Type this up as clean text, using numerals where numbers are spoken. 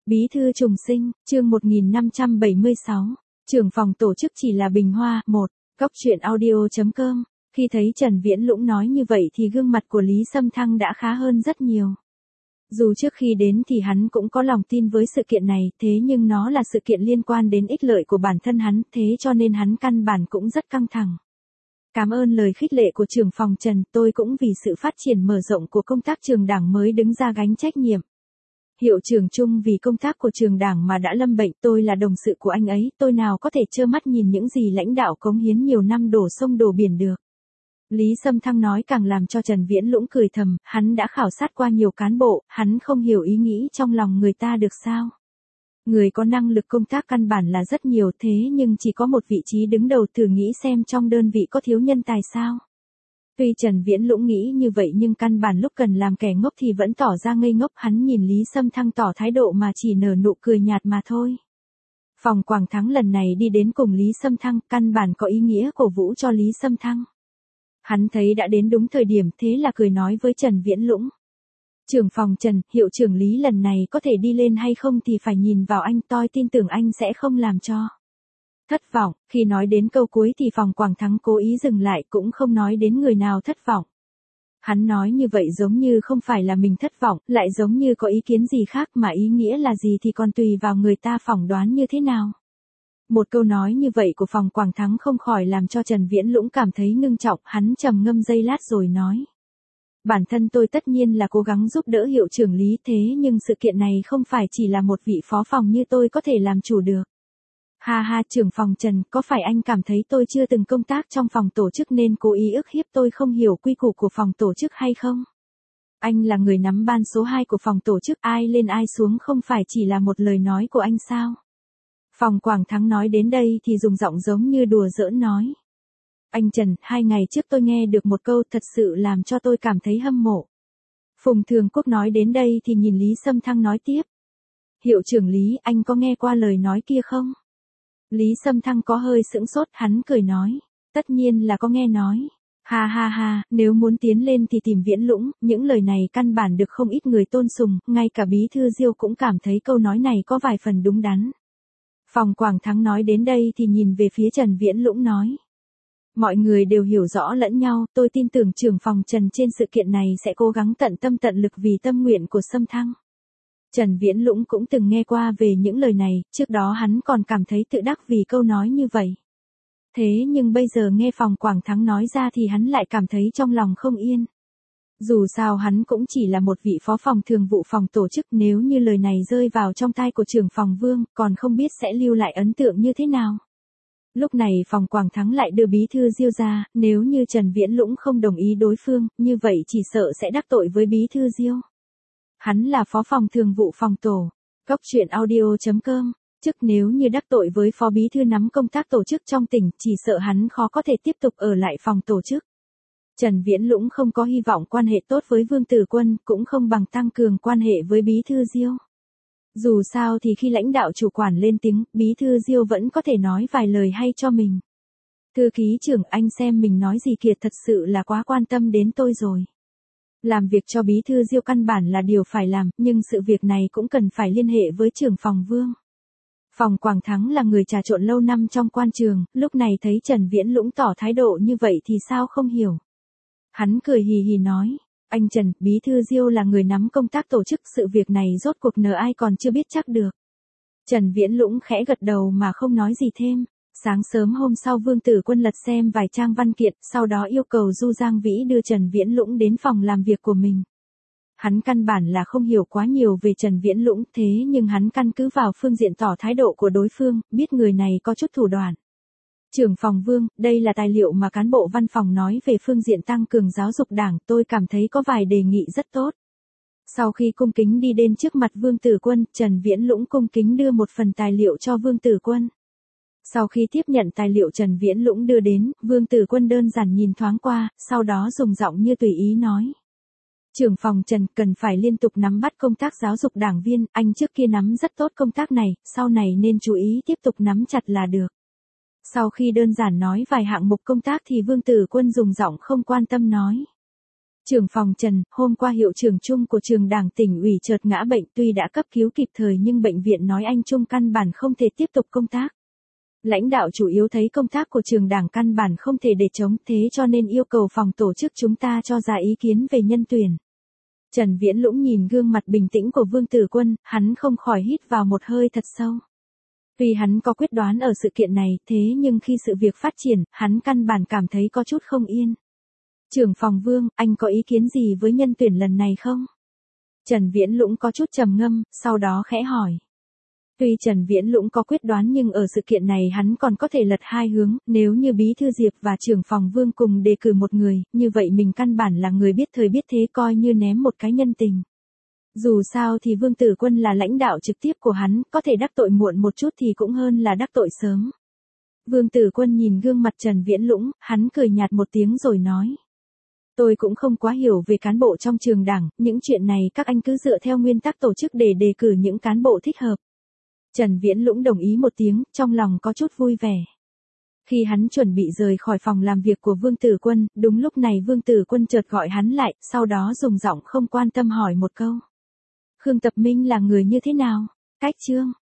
Bí thư trùng sinh, chương 1576, trưởng phòng tổ chức chỉ là bình hoa, 1, góc truyện audio.com. Khi thấy Trần Viễn Lũng nói như vậy thì gương mặt của Lý Sâm Thăng đã khá hơn rất nhiều. Dù trước khi đến thì hắn cũng có lòng tin với sự kiện này, thế nhưng nó là sự kiện liên quan đến ích lợi của bản thân hắn, thế cho nên hắn căn bản cũng rất căng thẳng. Cảm ơn lời khích lệ của trưởng phòng Trần, tôi cũng vì sự phát triển mở rộng của công tác trường đảng mới đứng ra gánh trách nhiệm. Hiệu trưởng Trung vì công tác của trường đảng mà đã lâm bệnh, tôi là đồng sự của anh ấy, tôi nào có thể trơ mắt nhìn những gì lãnh đạo cống hiến nhiều năm đổ sông đổ biển được. Lý Sâm Thăng nói càng làm cho Trần Viễn Lũng cười thầm, hắn đã khảo sát qua nhiều cán bộ, hắn không hiểu ý nghĩ trong lòng người ta được sao. Người có năng lực công tác căn bản là rất nhiều thế nhưng chỉ có một vị trí đứng đầu, thử nghĩ xem trong đơn vị có thiếu nhân tài sao. Tuy Trần Viễn Lũng nghĩ như vậy nhưng căn bản lúc cần làm kẻ ngốc thì vẫn tỏ ra ngây ngốc, hắn nhìn Lý Sâm Thăng tỏ thái độ mà chỉ nở nụ cười nhạt mà thôi. Phòng Quảng Thắng lần này đi đến cùng Lý Sâm Thăng, căn bản có ý nghĩa cổ vũ cho Lý Sâm Thăng. Hắn thấy đã đến đúng thời điểm, thế là cười nói với Trần Viễn Lũng. Trưởng phòng Trần, hiệu trưởng Lý lần này có thể đi lên hay không thì phải nhìn vào anh, tôi tin tưởng anh sẽ không làm cho thất vọng. Khi nói đến câu cuối thì Phòng Quảng Thắng cố ý dừng lại, cũng không nói đến người nào thất vọng. Hắn nói như vậy giống như không phải là mình thất vọng, lại giống như có ý kiến gì khác, mà ý nghĩa là gì thì còn tùy vào người ta phỏng đoán như thế nào. Một câu nói như vậy của Phòng Quảng Thắng không khỏi làm cho Trần Viễn Lũng cảm thấy ngưng trọng, hắn trầm ngâm giây lát rồi nói. Bản thân tôi tất nhiên là cố gắng giúp đỡ hiệu trưởng Lý, thế nhưng sự kiện này không phải chỉ là một vị phó phòng như tôi có thể làm chủ được. Ha ha, trưởng phòng Trần, có phải anh cảm thấy tôi chưa từng công tác trong phòng tổ chức nên cố ý ức hiếp tôi không hiểu quy củ của phòng tổ chức hay không? Anh là người nắm ban số 2 của phòng tổ chức, ai lên ai xuống không phải chỉ là một lời nói của anh sao? Phòng Quảng Thắng nói đến đây thì dùng giọng giống như đùa giỡn nói. Anh Trần, 2 ngày trước tôi nghe được một câu thật sự làm cho tôi cảm thấy hâm mộ. Phùng Thường Quốc nói đến đây thì nhìn Lý Sâm Thăng nói tiếp. Hiệu trưởng Lý, anh có nghe qua lời nói kia không? Lý Sâm Thăng có hơi sững sốt, hắn cười nói. Tất nhiên là có nghe nói. Ha ha ha, nếu muốn tiến lên thì tìm Viễn Lũng, những lời này căn bản được không ít người tôn sùng, ngay cả Bí thư Diêu cũng cảm thấy câu nói này có vài phần đúng đắn. Phòng Quảng Thắng nói đến đây thì nhìn về phía Trần Viễn Lũng nói. Mọi người đều hiểu rõ lẫn nhau, tôi tin tưởng trưởng phòng Trần trên sự kiện này sẽ cố gắng tận tâm tận lực vì tâm nguyện của Sâm Thăng. Trần Viễn Lũng cũng từng nghe qua về những lời này, trước đó hắn còn cảm thấy tự đắc vì câu nói như vậy. Thế nhưng bây giờ nghe Phòng Quảng Thắng nói ra thì hắn lại cảm thấy trong lòng không yên. Dù sao hắn cũng chỉ là một vị phó phòng thường vụ phòng tổ chức, nếu như lời này rơi vào trong tai của trưởng phòng Vương, còn không biết sẽ lưu lại ấn tượng như thế nào. Lúc này Phòng Quảng Thắng lại đưa Bí thư Diêu ra, nếu như Trần Viễn Lũng không đồng ý đối phương, như vậy chỉ sợ sẽ đắc tội với Bí thư Diêu. Hắn là phó phòng thường vụ phòng tổ. Góc truyện audio.com. Trước nếu như đắc tội với phó bí thư nắm công tác tổ chức trong tỉnh, chỉ sợ hắn khó có thể tiếp tục ở lại phòng tổ chức. Trần Viễn Lũng không có hy vọng quan hệ tốt với Vương Tử Quân, cũng không bằng tăng cường quan hệ với Bí thư Diêu. Dù sao thì khi lãnh đạo chủ quản lên tiếng, Bí thư Diêu vẫn có thể nói vài lời hay cho mình. Thư ký trưởng, anh xem mình nói gì kìa, thật sự là quá quan tâm đến tôi rồi. Làm việc cho Bí thư Diêu căn bản là điều phải làm, nhưng sự việc này cũng cần phải liên hệ với trưởng phòng Vương. Phòng Quảng Thắng là người trà trộn lâu năm trong quan trường, lúc này thấy Trần Viễn Lũng tỏ thái độ như vậy thì sao không hiểu. Hắn cười hì hì nói, anh Trần, Bí thư Diêu là người nắm công tác tổ chức, sự việc này rốt cuộc nờ ai còn chưa biết chắc được. Trần Viễn Lũng khẽ gật đầu mà không nói gì thêm. Sáng sớm hôm sau Vương Tử Quân lật xem vài trang văn kiện, sau đó yêu cầu Du Giang Vĩ đưa Trần Viễn Lũng đến phòng làm việc của mình. Hắn căn bản là không hiểu quá nhiều về Trần Viễn Lũng, thế nhưng hắn căn cứ vào phương diện tỏ thái độ của đối phương, biết người này có chút thủ đoạn. Trưởng phòng Vương, đây là tài liệu mà cán bộ văn phòng nói về phương diện tăng cường giáo dục đảng, tôi cảm thấy có vài đề nghị rất tốt. Sau khi cung kính đi đến trước mặt Vương Tử Quân, Trần Viễn Lũng cung kính đưa một phần tài liệu cho Vương Tử Quân. Sau khi tiếp nhận tài liệu Trần Viễn Lũng đưa đến, Vương Tử Quân đơn giản nhìn thoáng qua, sau đó dùng giọng như tùy ý nói. Trưởng phòng Trần cần phải liên tục nắm bắt công tác giáo dục đảng viên, anh trước kia nắm rất tốt công tác này, sau này nên chú ý tiếp tục nắm chặt là được. Sau khi đơn giản nói vài hạng mục công tác thì Vương Tử Quân dùng giọng không quan tâm nói. Trưởng phòng Trần, hôm qua hiệu trưởng Trung của trường Đảng tỉnh ủy chợt ngã bệnh, tuy đã cấp cứu kịp thời nhưng bệnh viện nói anh Trung căn bản không thể tiếp tục công tác. Lãnh đạo chủ yếu thấy công tác của trường Đảng căn bản không thể để chống, thế cho nên yêu cầu phòng tổ chức chúng ta cho ra ý kiến về nhân tuyển. Trần Viễn Lũng nhìn gương mặt bình tĩnh của Vương Tử Quân, hắn không khỏi hít vào một hơi thật sâu. Tuy hắn có quyết đoán ở sự kiện này, thế nhưng khi sự việc phát triển, hắn căn bản cảm thấy có chút không yên. Trưởng phòng Vương, anh có ý kiến gì với nhân tuyển lần này không? Trần Viễn Lũng có chút trầm ngâm, sau đó khẽ hỏi. Tuy Trần Viễn Lũng có quyết đoán nhưng ở sự kiện này hắn còn có thể lật hai hướng, nếu như Bí thư Diệp và trưởng phòng Vương cùng đề cử một người, như vậy mình căn bản là người biết thời biết thế, coi như ném một cái nhân tình. Dù sao thì Vương Tử Quân là lãnh đạo trực tiếp của hắn, có thể đắc tội muộn một chút thì cũng hơn là đắc tội sớm. Vương Tử Quân nhìn gương mặt Trần Viễn Lũng, hắn cười nhạt một tiếng rồi nói. Tôi cũng không quá hiểu về cán bộ trong trường Đảng, những chuyện này các anh cứ dựa theo nguyên tắc tổ chức để đề cử những cán bộ thích hợp. Trần Viễn Lũng đồng ý một tiếng, trong lòng có chút vui vẻ. Khi hắn chuẩn bị rời khỏi phòng làm việc của Vương Tử Quân, đúng lúc này Vương Tử Quân chợt gọi hắn lại, sau đó dùng giọng không quan tâm hỏi một câu. Khương Tập Minh là người như thế nào? Cách Trương,